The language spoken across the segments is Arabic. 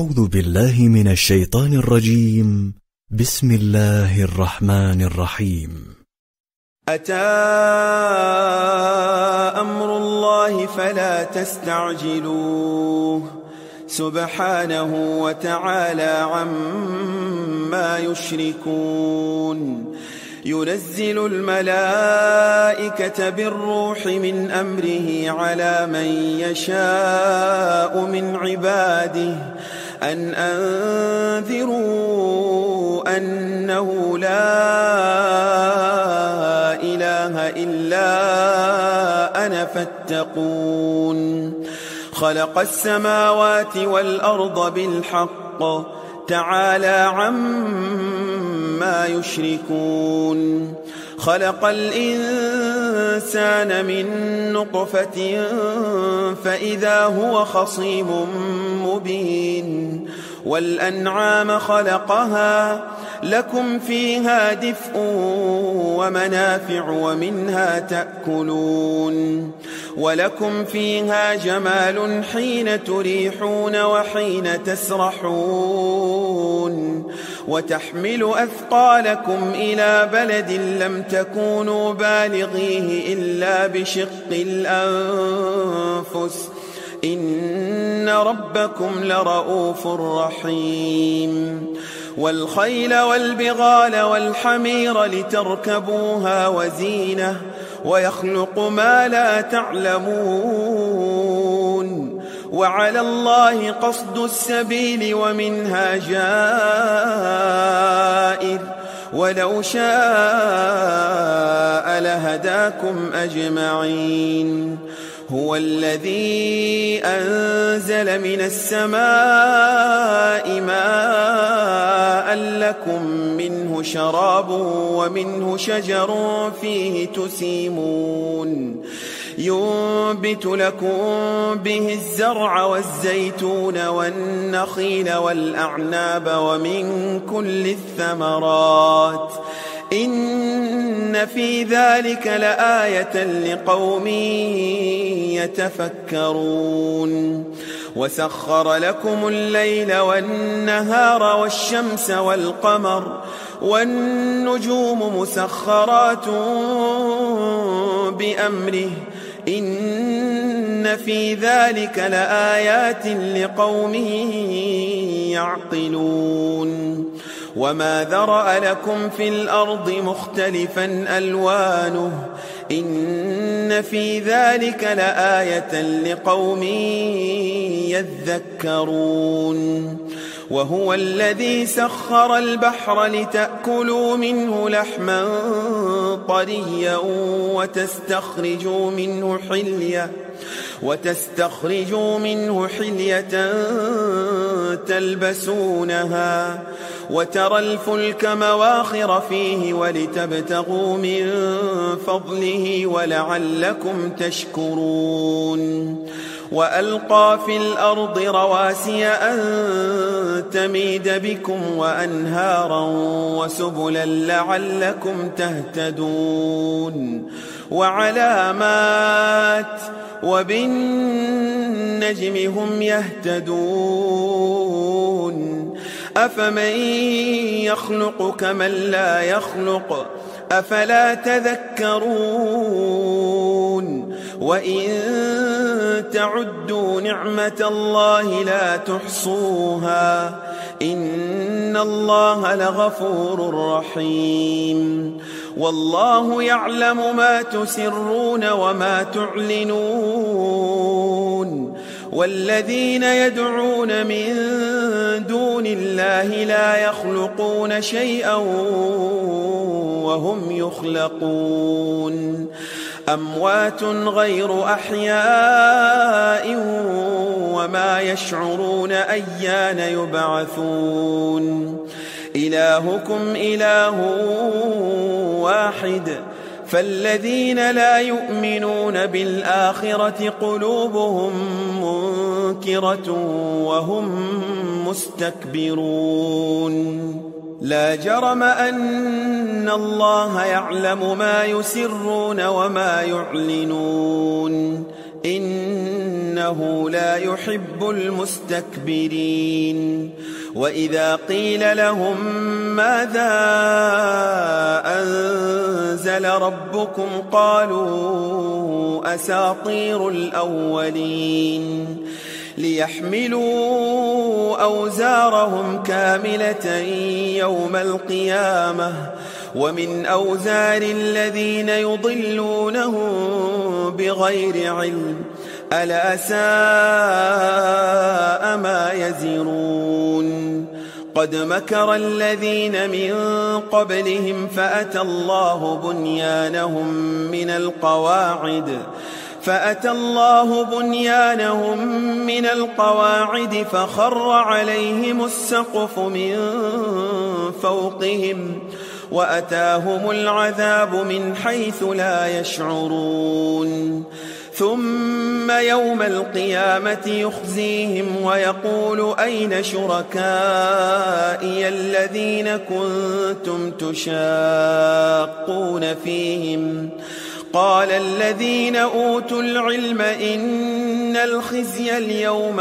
أعوذ بالله من الشيطان الرجيم. بسم الله الرحمن الرحيم. أتى أمر الله فلا تستعجلوه سبحانه وتعالى عما يشركون. ينزل الملائكة بالروح من أمره على من يشاء من عباده أن أنذروا أنه لا إله إلا أنا فاتقون. خلق السماوات والأرض بالحق تعالى عما يشركون. خلق الإنسان من نطفة فإذا هو خصيم مبين. والأنعام خلقها لكم فيها دفء ومنافع ومنها تأكلون. ولكم فيها جمال حين تريحون وحين تسرحون. وتحمل أثقالكم إلى بلد لم تكونوا بالغيه إلا بشق الأنفس إن ربكم لرؤوف رحيم. والخيل والبغال والحمير لتركبوها وزينة ويخلق ما لا تعلمون. وعلى الله قصد السبيل ومنها جائر ولو شاء لهداكم أجمعين. هو الذي أنزل من السماء ماء لكم منه شراب ومنه شجر فيه تسيمون. ينبت لكم به الزرع والزيتون والنخيل والأعناب ومن كل الثمرات إن في ذلك لآية لقوم يتفكرون. وسخر لكم الليل والنهار والشمس والقمر والنجوم مسخرات بأمره إن في ذلك لآيات لقوم يعقلون. وما ذرأ لكم في الأرض مختلفا ألوانه إن في ذلك لآية لقوم يذكرون. وهو الذي سخر البحر لتأكلوا منه لحما طريا وتستخرجوا منه حلية تلبسونها وترى الفلك مواخر فيه ولتبتغوا من فضله ولعلكم تشكرون. وألقى في الأرض رواسي أن تميد بكم وأنهارا وسبلا لعلكم تهتدون. وعلامات وبالنجم هم يهتدون. أفمن يخلق كمن لا يخلق أفلا تذكرون. وإن تعدوا نعمة الله لا تحصوها إن الله لغفور رحيم. والله يعلم ما تسرون وما تعلنون. والذين يدعون من دون الله لا يخلقون شيئا وهم يخلقون. أموات غير أحياء وما يشعرون أيان يبعثون. إلهكم إله واحد فالذين لا يؤمنون بالآخرة قلوبهم منكرة وهم مستكبرون. لا جرم أن الله يعلم ما يسرون وما يعلنون إن إنه لا يحب المستكبرين وإذا قيل لهم ماذا أنزل ربكم قالوا أساطير الأولين ليحملوا أوزارهم كاملة يوم القيامة ومن أوزار الذين يضلونهم بغير علم ألا ساء ما يزرون قد مكر الذين من قبلهم فأتى الله بنيانهم من القواعد فخر عليهم السقف من فوقهم وأتاهم العذاب من حيث لا يشعرون ثم يوم القيامة يخزيهم ويقول أين شركائي الذين كنتم تشاقون فيهم قال الذين أوتوا العلم إن الخزي اليوم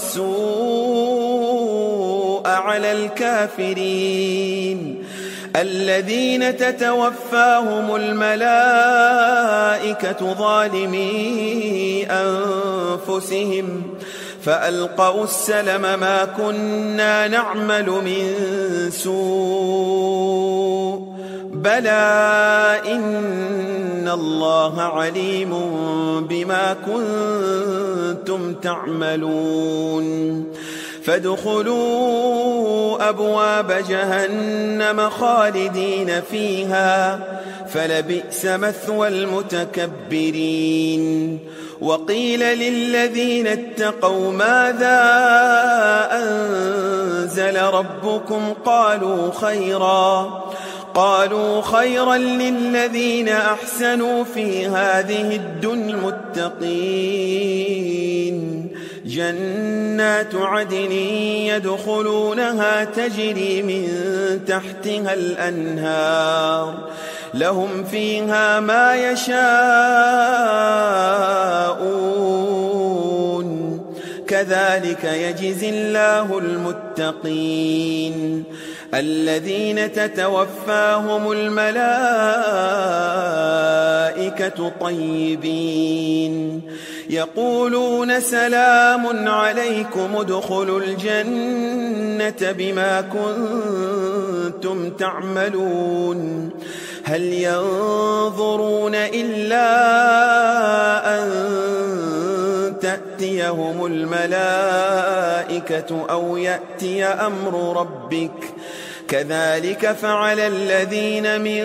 والسوء على الكافرين الذين تتوفاهم الملائكة ظالمي أنفسهم فألقوا السلم ما كنا نعمل من سوء بلى إن الله عليم بما كنتم تعملون فادخلوا أبواب جهنم خالدين فيها فلبئس مثوى المتكبرين وقيل للذين اتقوا ماذا أنزل ربكم قالوا خيرا للذين أحسنوا في هذه الدنيا المتقين جنات عدن يدخلونها تجري من تحتها الأنهار لهم فيها ما يشاءون كذلك يجزي الله المتقين الذين تتوفاهم الملائكة طيبين يقولون سلام عليكم ادخلوا الجنة بما كنتم تعملون هل ينظرون إلا أن تأتيهم الملائكة أو يأتي أمر ربك كذلك فعل الذين من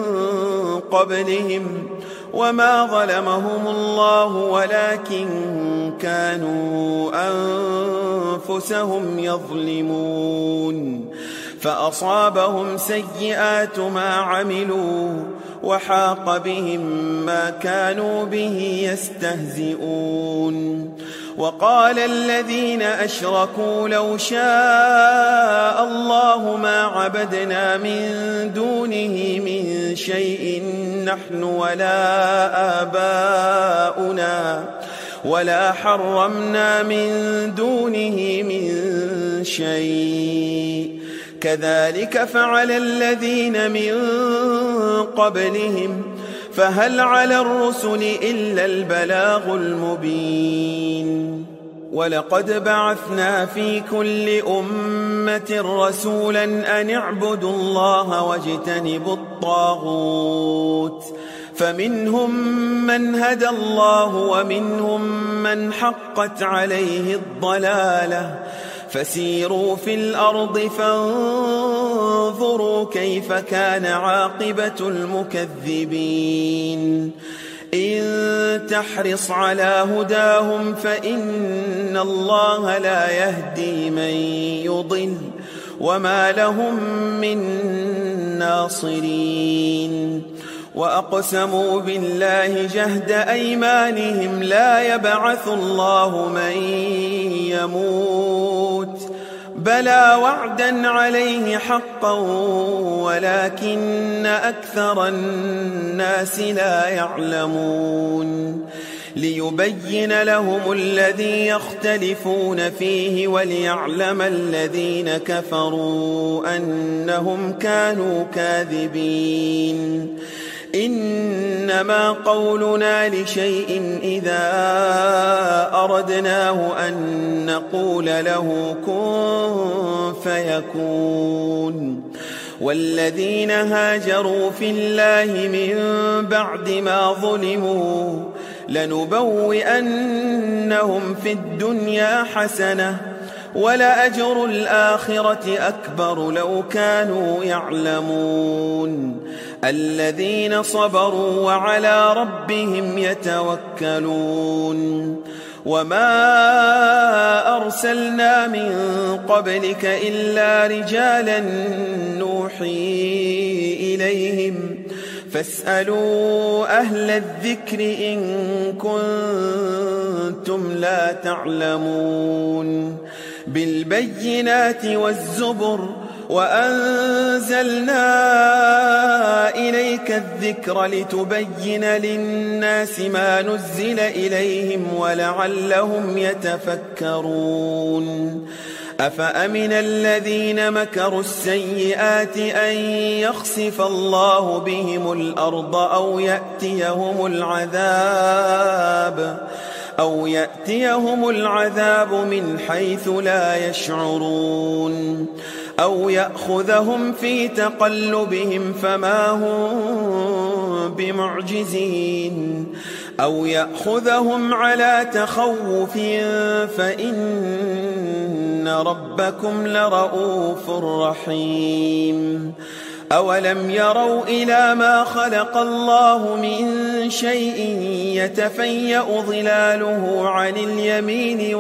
قبلهم وما ظلمهم الله ولكن كانوا أنفسهم يظلمون فأصابهم سيئات ما عملوا وحاق بهم ما كانوا به يستهزئون وقال الذين أشركوا لو شاء الله ما عبدنا من دونه من شيء نحن ولا آباؤنا ولا حرمنا من دونه من شيء كذلك فعل الذين من قبلهم فهل على الرسل إلا البلاغ المبين ولقد بعثنا في كل أمة رسولا أن اعبدوا الله واجتنبوا الطاغوت فمنهم من هدى الله ومنهم من حقت عليه الضلالة فسيروا في الأرض فانظروا كيف كان عاقبة المكذبين إن تحرص على هداهم فإن الله لا يهدي من يضل وما لهم من ناصرين وأقسموا بالله جهد أيمانهم لا يبعث الله من يموت بلى وعدا عليه حقا ولكن أكثر الناس لا يعلمون ليبين لهم الذي يختلفون فيه وليعلم الذين كفروا أنهم كانوا كاذبين. إنما قولنا لشيء إذا أردناه أن نقول له كن فيكون. والذين هاجروا في الله من بعد ما ظلموا لنبوئنهم في الدنيا حسنة ولأجر الآخرة أكبر لو كانوا يعلمون. الذين صبروا وعلى ربهم يتوكلون. وما أرسلنا من قبلك إلا رجالا نوحي إليهم فاسألوا أهل الذكر إن كنتم لا تعلمون. بالبينات والزبر وأنزلنا إليك الذكر لتبين للناس ما نزل إليهم ولعلهم يتفكرون. أفأمن الذين مكروا السيئات أن يخسف الله بهم الأرض أو يأتيهم العذاب من حيث لا يشعرون أو يأخذهم في تقلبهم فما هم بمعجزين أو يأخذهم على تخوف فإن ربكم لرؤوف رحيم. أولم يروا إلى ما خلق الله من شيء يتفيأ ظلاله عن اليمين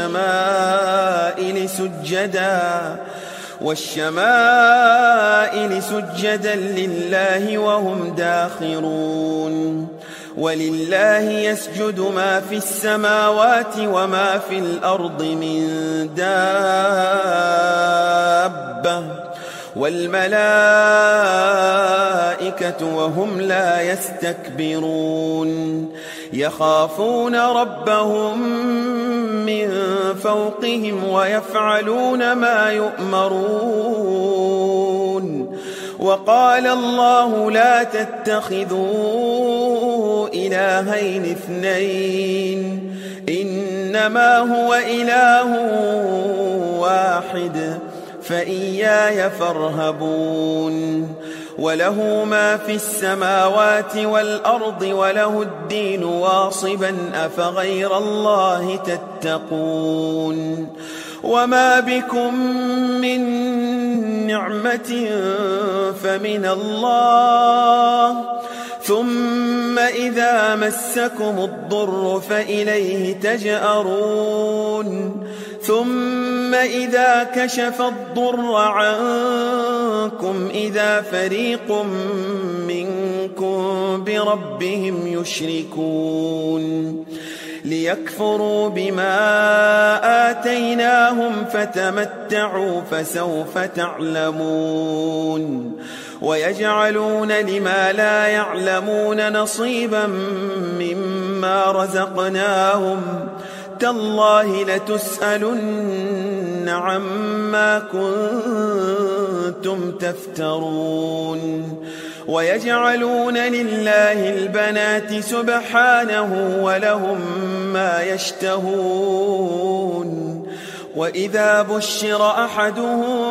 والشمائل سجدا لله وهم داخرون. ولله يسجد ما في السماوات وما في الأرض من دابة والملائكة وهم لا يستكبرون. يخافون ربهم من فوقهم ويفعلون ما يؤمرون. وقال الله لا تتخذوا إلهين اثنين إنما هو إله واحد فإياي فارهبون. وله ما في السماوات والأرض وله الدين واصبا أفغير الله تتقون. وما بكم من نعمة فمن الله ثم إذا مسكم الضر فإليه تجأرون. ثم إذا كشف الضر عنكم إذا فريق منكم بربهم يشركون. ليكفروا بما آتيناهم فتمتعوا فسوف تعلمون. ويجعلون لما لا يعلمون نصيبا مما رزقناهم تالله لتسألن عما كنتم تفترون. ويجعلون لله البنات سبحانه ولهم ما يشتهون. وإذا بشر أحدهم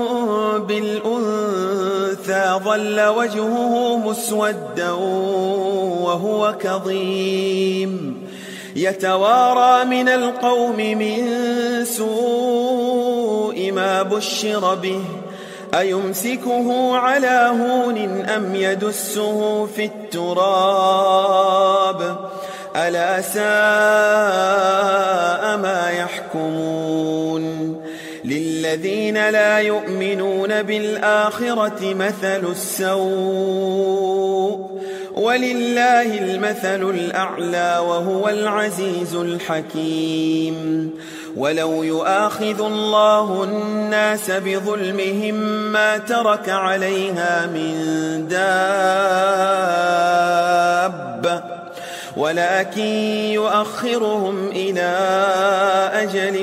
بالأنثى ظل وجهه مسودا وهو كظيم يتوارى من القوم من سوء ما بشر به أيمسكه على هون أم يدسه في التراب ألا ساء ما يحكمون. للذين لا يؤمنون بالآخرة مثل السوء ولله المثل الأعلى وهو العزيز الحكيم. ولو يؤاخذ الله الناس بظلمهم ما ترك عليها من دابة ولكن يؤخرهم إلى أجل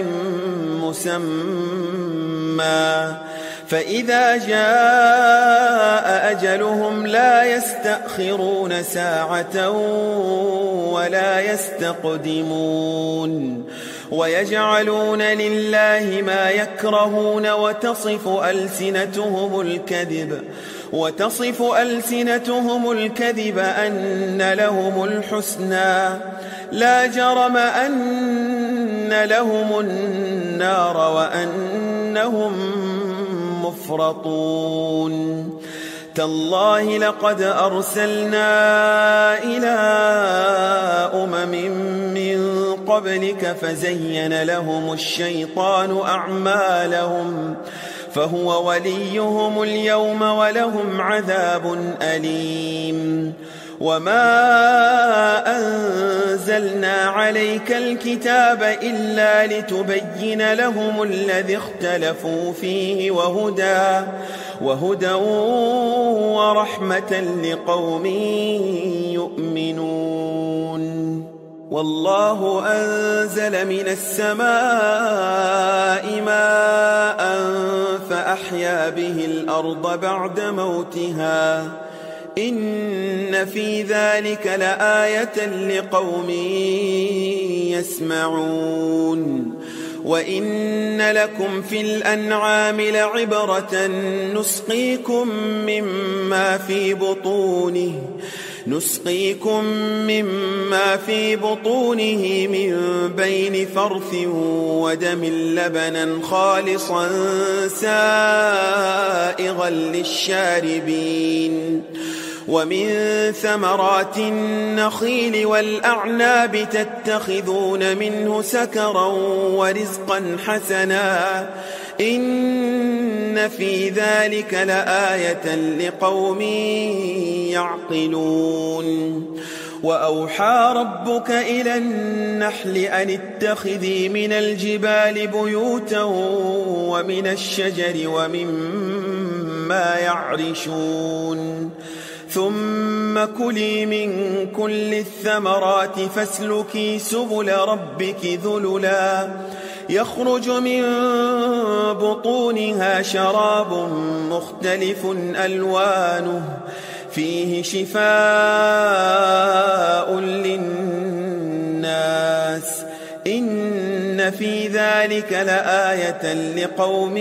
مسمى فإذا جاء أجلهم لا يستأخرون ساعة ولا يستقدمون ويجعلون لله ما يكرهون وتصف ألسنتهم الكذب أن لهم الحسنى لا جرم أن لهم النار وأنهم مفرطون تالله لقد أرسلنا إلى من قبلك فزين لهم الشيطان أعمالهم فهو وليهم اليوم ولهم عذاب أليم وما أنزلنا عليك الكتاب إلا لتبين لهم الذي اختلفوا فيه وهدى ورحمة لقوم يؤمنون والله أنزل من السماء ماء فأحيا به الأرض بعد موتها إن في ذلك لآية لقوم يسمعون وإن لكم في الأنعام لعبرة نسقيكم مما في بطونه من بين فرث ودم لبنا خالصا سائغا للشاربين ومن ثمرات النخيل والأعناب تتخذون منه سكرا ورزقا حسنا إن في ذلك لآية لقوم يعقلون وأوحى ربك إلى النحل أن اتخذي من الجبال بيوتا ومن الشجر ومما يعرشون ثم كلي من كل الثمرات فاسلكي سبل ربك ذللا يخرج من بطونها شراب مختلف ألوانه فيه شفاء للناس إن في ذلك لآية لقوم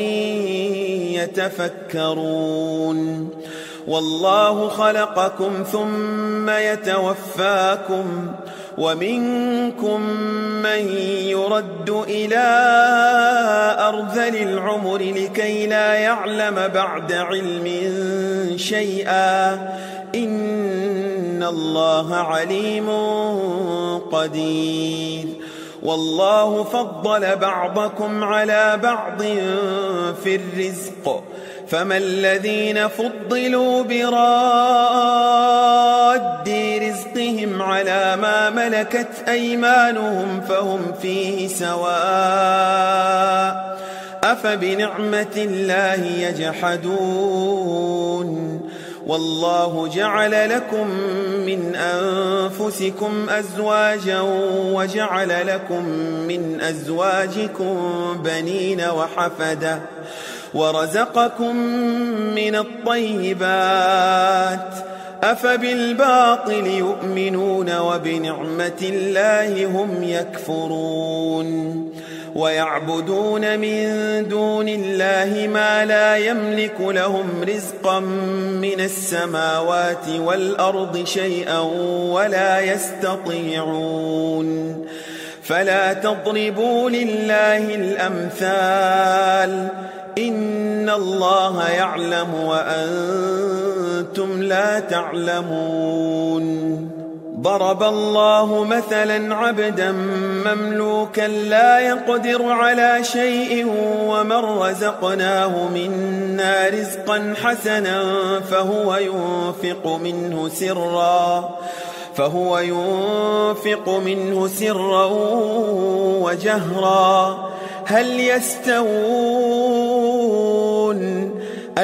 يتفكرون والله خلقكم ثم يتوفاكم ومنكم من يرد إلى أرذل العمر لكي لا يعلم بعد علم شيئا إن الله عليم قدير والله فضل بعضكم على بعض في الرزق فما الذين فضلوا براد رزقهم على ما ملكت أيمانهم فهم فيه سواء أفبنعمة الله يجحدون والله جعل لكم من أنفسكم أزواجا وجعل لكم من أزواجكم بنين وحفدة ورزقكم من الطيبات أفبالباطل يؤمنون وبنعمة الله هم يكفرون ويعبدون من دون الله ما لا يملك لهم رزقا من السماوات والأرض شيئا ولا يستطيعون فلا تضربوا لله الأمثال إن الله يعلم وأنتم لا تعلمون ضرب الله مثلا عبدا مملوكا لا يقدر على شيء ومن رزقناه منا رزقا حسنا فهو ينفق منه سرا وجهرا هل يستوون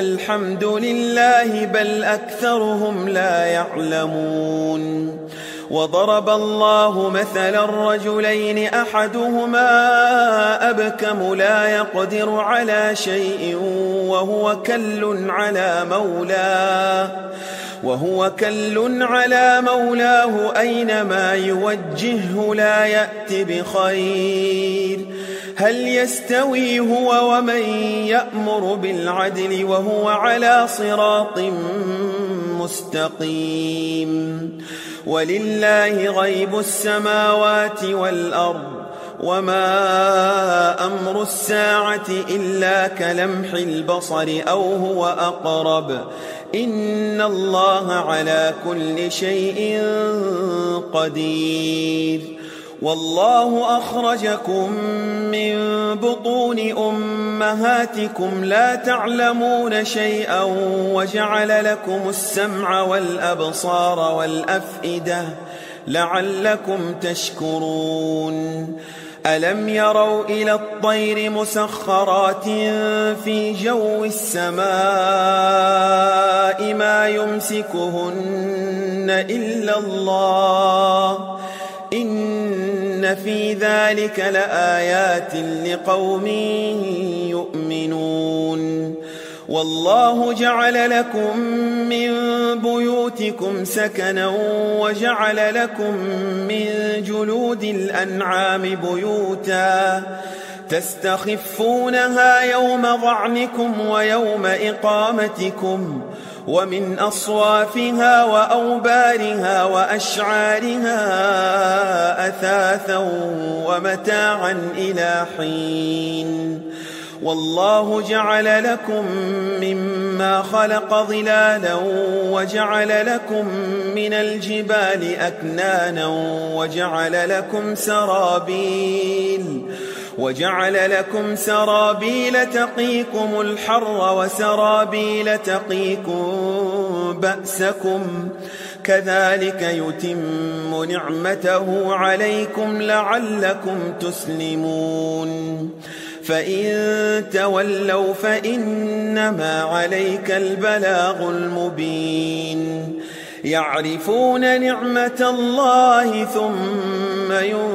الحمد لله بل أكثرهم لا يعلمون وضرب الله مثلا الرجلين أحدهما أبكم لا يقدر على شيء وهو كل على مولاه أينما يوجهه لا يأت بخير هل يستوي هو ومن يأمر بالعدل وهو على صراط مستقيم ولله غيب السماوات والأرض وما أمر الساعة إلا كلمح البصر أو هو أقرب إن الله على كل شيء قدير والله أخرجكم من بطون أمهاتكم لا تعلمون شيئا وجعل لكم السمع والأبصار والأفئدة لعلكم تشكرون ألم يروا إلى الطير مسخرات في جو السماء ما يمسكهن إلا الله إن في ذلك لآيات لقوم يؤمنون والله جعل لكم من بيوتكم سكنا وجعل لكم من جلود الأنعام بيوتا تستخفونها يوم ظعنكم ويوم إقامتكم ومن أصوافها وأوبارها وأشعارها أثاثا ومتاعا إلى حين والله جعل لكم مما خلق ظلالا وجعل لكم من الجبال أكنانا وجعل لكم سرابيل تقيكم الحر وسرابيل تقيكم بأسكم كذلك يتم نعمته عليكم لعلكم تسلمون فإن تولوا فإنما عليك البلاغ المبين يعرفون نعمة الله ثم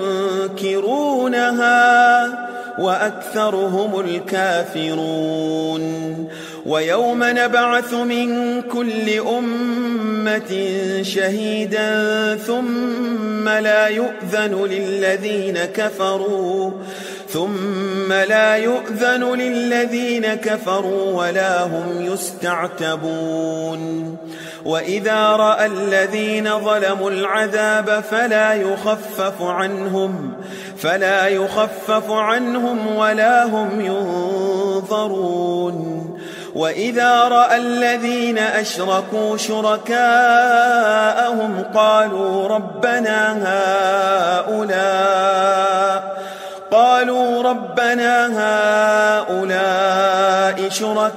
ينكرونها وأكثرهم الكافرون ويوم نبعث من كل أمة شهيدا ثم لا يؤذن للذين كفروا ولا هم يستعتبون وإذا رأى الذين ظلموا العذاب فلا يخفف عنهم ولا هم ينظرون وإذا رأى الذين أشركوا شركاءهم قالوا ربنا هؤلاء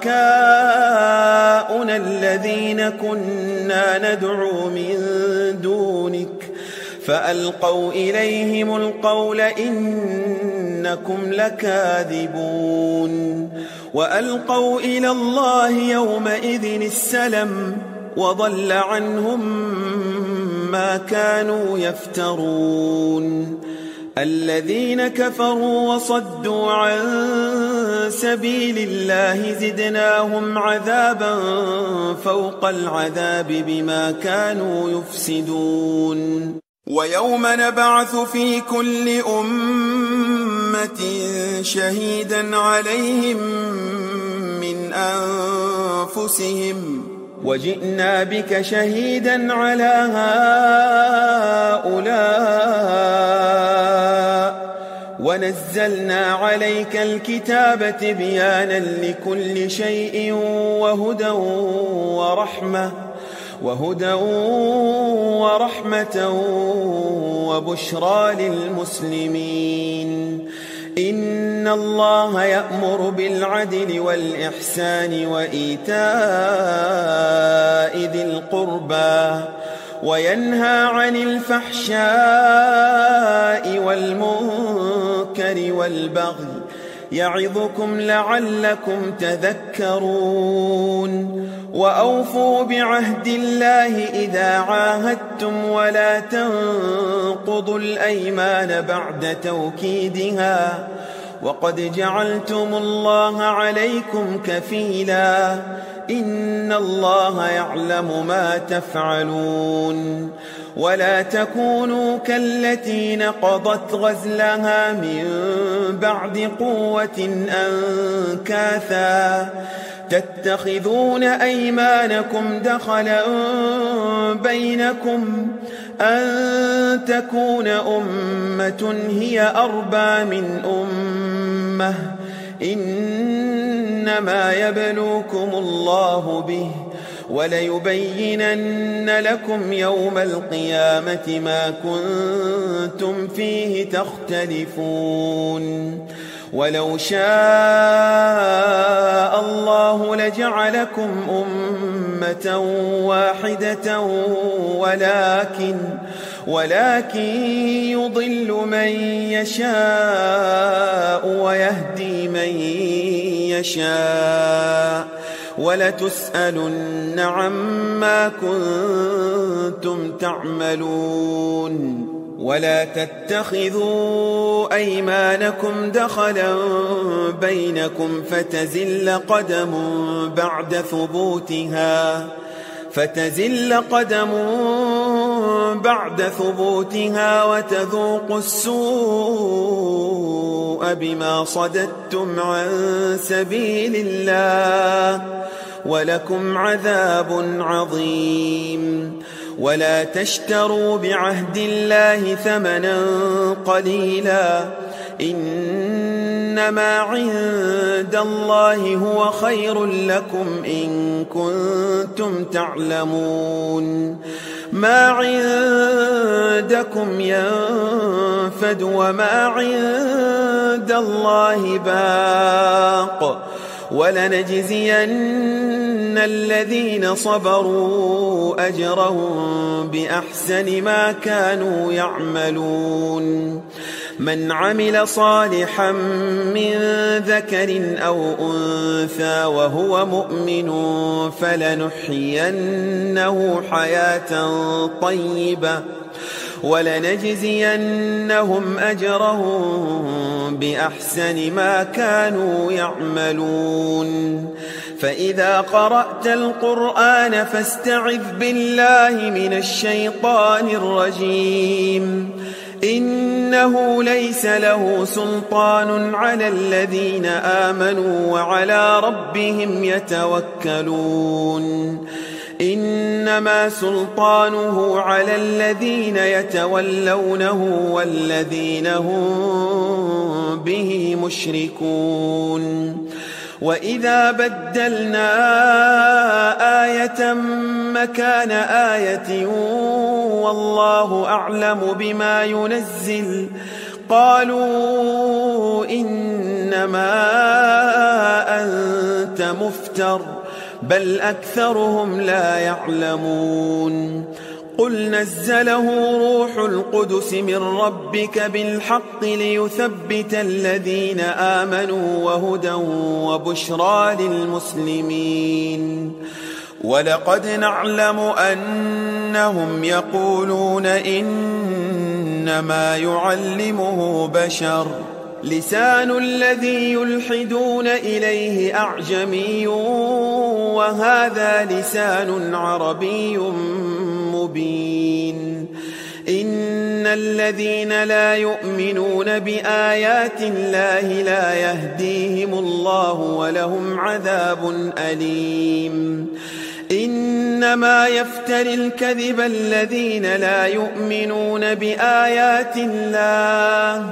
شركاؤنا الذين كنا ندعو من دونك فألقوا إليهم القول إنكم لكاذبون وألقوا إلى الله يومئذ السلم وضل عنهم ما كانوا يفترون الذين كفروا وصدوا عن سبيل الله زدناهم عذابا فوق العذاب بما كانوا يفسدون ويوم نبعث في كل أمة شهيدا عليهم من أنفسهم وجئنا بك شهيدا على هؤلاء ونزلنا عليك الكتاب تبيانا لكل شيء وهدى ورحمة وبشرى للمسلمين إن الله يأمر بالعدل والإحسان وإيتاء ذي القربى وينهى عن الفحشاء والمنكر والبغي يعظكم لعلكم تذكرون وأوفوا بعهد الله إذا عاهدتم ولا تنقضوا الأيمان بعد توكيدها وقد جعلتم الله عليكم كفيلا إن الله يعلم ما تفعلون ولا تكونوا كالتي نقضت غزلها من بعد قوة أنكاثا تتخذون أيمانكم دخلا بينكم أن تكون أمة هي أربى من أمة إنما يبلوكم الله به وليبينن لكم يوم القيامة ما كنتم فيه تختلفون ولو شاء الله لجعلكم أمة واحدة ولكن يضل من يشاء ويهدي من يشاء ولتسألن عما كنتم تعملون ولا تتخذوا أيمانكم دخلا بينكم فتزل قدم بعد ثبوتها وتذوقوا السوء بما صددتم عن سبيل الله ولكم عذاب عظيم ولا تشتروا بعهد الله ثمنا قليلا إنما عند الله هو خير لكم إن كنتم تعلمون ما عندكم ينفد وما عند الله باق ولنجزين الذين صبروا أجرهم بأحسن ما كانوا يعملون من عمل صالحا من ذكر أو أنثى وهو مؤمن فلنحيينه حياة طيبة ولنجزينهم أجرهم بأحسن ما كانوا يعملون فإذا قرأت القرآن فاستعذ بالله من الشيطان الرجيم إنه ليس له سلطان على الذين آمنوا وعلى ربهم يتوكلون إنما سلطانه على الذين يتولونه والذين هم به مشركون وإذا بدلنا آية مكان آية والله أعلم بما ينزل قالوا إنما أنت مفتر بل أكثرهم لا يعلمون قل نزله روح القدس من ربك بالحق ليثبت الذين آمنوا وهدى وبشرى للمسلمين ولقد نعلم أنهم يقولون إنما يعلمه بشر لسان الذي يلحدون إليه أعجمي وهذا لسان عربي مبين إن الذين لا يؤمنون بآيات الله لا يهديهم الله ولهم عذاب أليم إنما يفتري الكذب الذين لا يؤمنون بآيات الله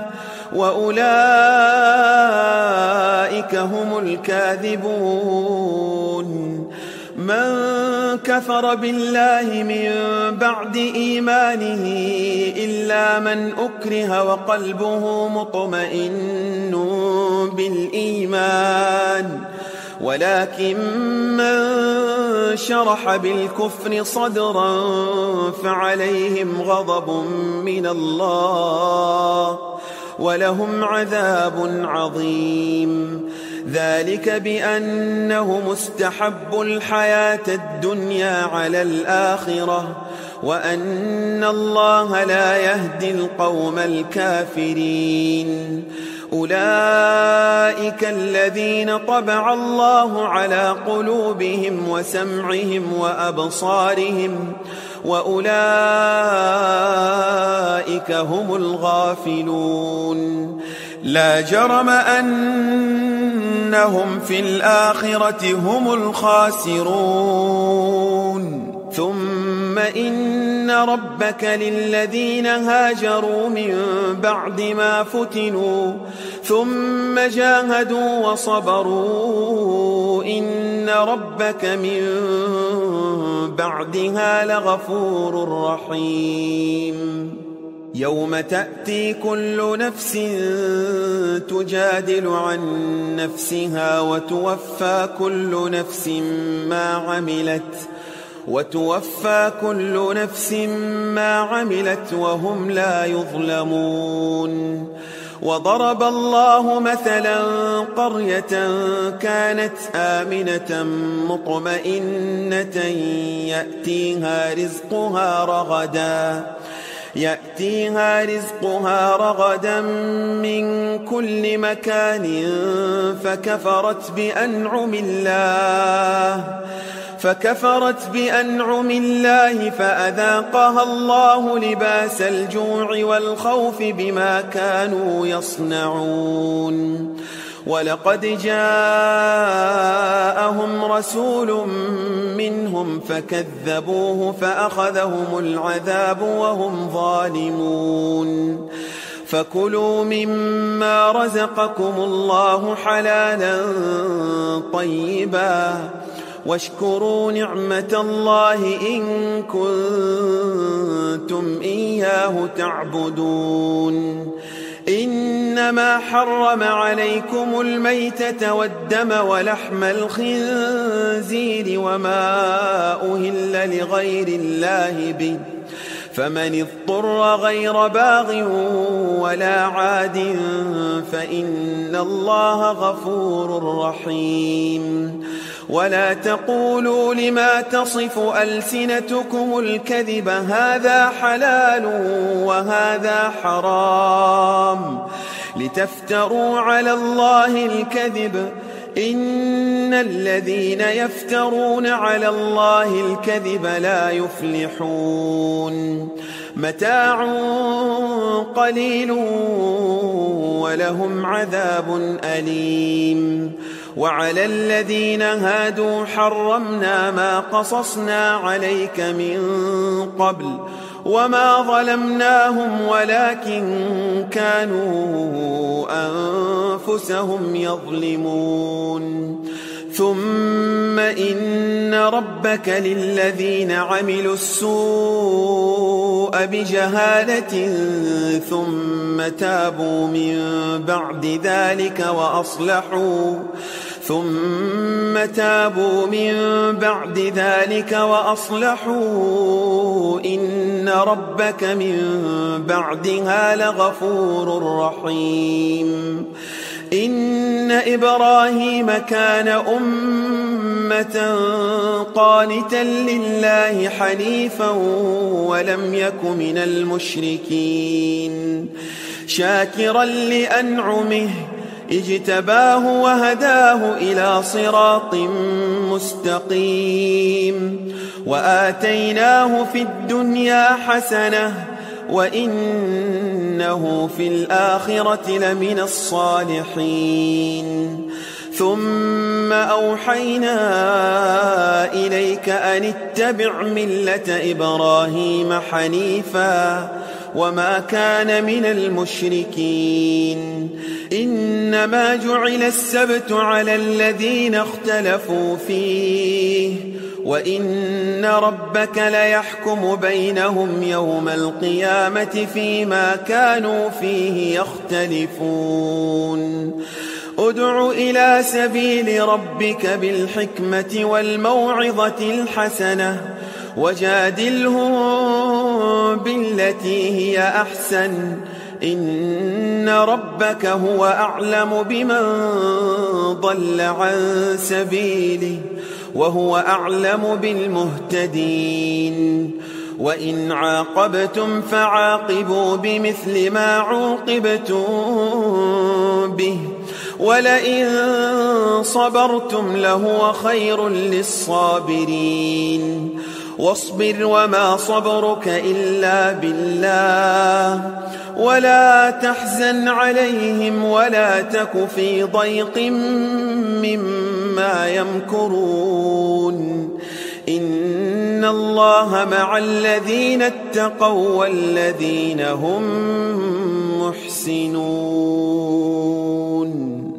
وأولئك هم الكاذبون من كفر بالله من بعد إيمانه إلا من أكره وقلبه مطمئن بالإيمان ولكن من شرح بالكفر صدرا فعليهم غضب من الله ولهم عذاب عظيم. ذلك بأنهم استحبوا الحياة الدنيا على الآخرة وأن الله لا يهدي القوم الكافرين. أولئك الذين طبع الله على قلوبهم وسمعهم وأبصارهم وأولئك هم الغافلون. لا جرم أنهم في الآخرة هم الخاسرون. ثم إن ربك للذين هاجروا من بعد ما فتنوا ثم جاهدوا وصبروا إن ربك من بعدها لغفور رحيم. يوم تأتي كل نفس تجادل عن نفسها وتوفى كل نفس ما عملت وهم لا يظلمون. وضرب الله مثلا قرية كانت آمنة مطمئنة يأتيها رزقها رغدا من كل مكان فكفرت بأنعم الله فأذاقها الله لباس الجوع والخوف بما كانوا يصنعون. ولقد جاءهم رسول منهم فكذبوه فأخذهم العذاب وهم ظالمون. فكلوا مما رزقكم الله حلالا طيبا واشكروا نعمة الله إن كنتم إياه تعبدون. إنما حرم عليكم الميتة والدم ولحم الخنزير وما أهل لغير الله به فمن اضطر غير باغ ولا عاد فإن الله غفور رحيم. ولا تقولوا لما تصف ألسنتكم الكذب هذا حلال وهذا حرام لتفتروا على الله الكذب إن الذين يفترون على الله الكذب لا يفلحون. متاع قليل ولهم عذاب أليم. وعلى الذين هادوا حرمنا ما قصصنا عليك من قبل وما ظلمناهم ولكن كانوا أنفسهم يظلمون. ثم إن ربك للذين عملوا السوء بجهالة ثم تابوا من بعد ذلك وأصلحوا إن ربك من بعدها لغفور رحيم. إن إبراهيم كان أمة قانتا لله حنيفا ولم يك من المشركين شاكرا لأنعمه اجتباه وهداه إلى صراط مستقيم. وآتيناه في الدنيا حسنة وإنه في الآخرة لمن الصالحين. ثم أوحينا إليك أن اتبع ملة إبراهيم حنيفا وما كان من المشركين. إنما جعل السبت على الذين اختلفوا فيه وإن ربك ليحكم بينهم يوم القيامة فيما كانوا فيه يختلفون. ادع إلى سبيل ربك بالحكمة والموعظة الحسنة وجادلهم بالتي هي أحسن إن ربك هو أعلم بمن ضل عن سبيله وهو أعلم بالمهتدين وإن عاقبتم فعاقبوا بمثل ما عوقبتم به ولئن صبرتم لهو خير للصابرين واصبر وما صبرك إلا بالله ولا تحزن عليهم ولا تك في ضيق مما يمكرون إن الله مع الذين اتقوا والذين هم محسنون.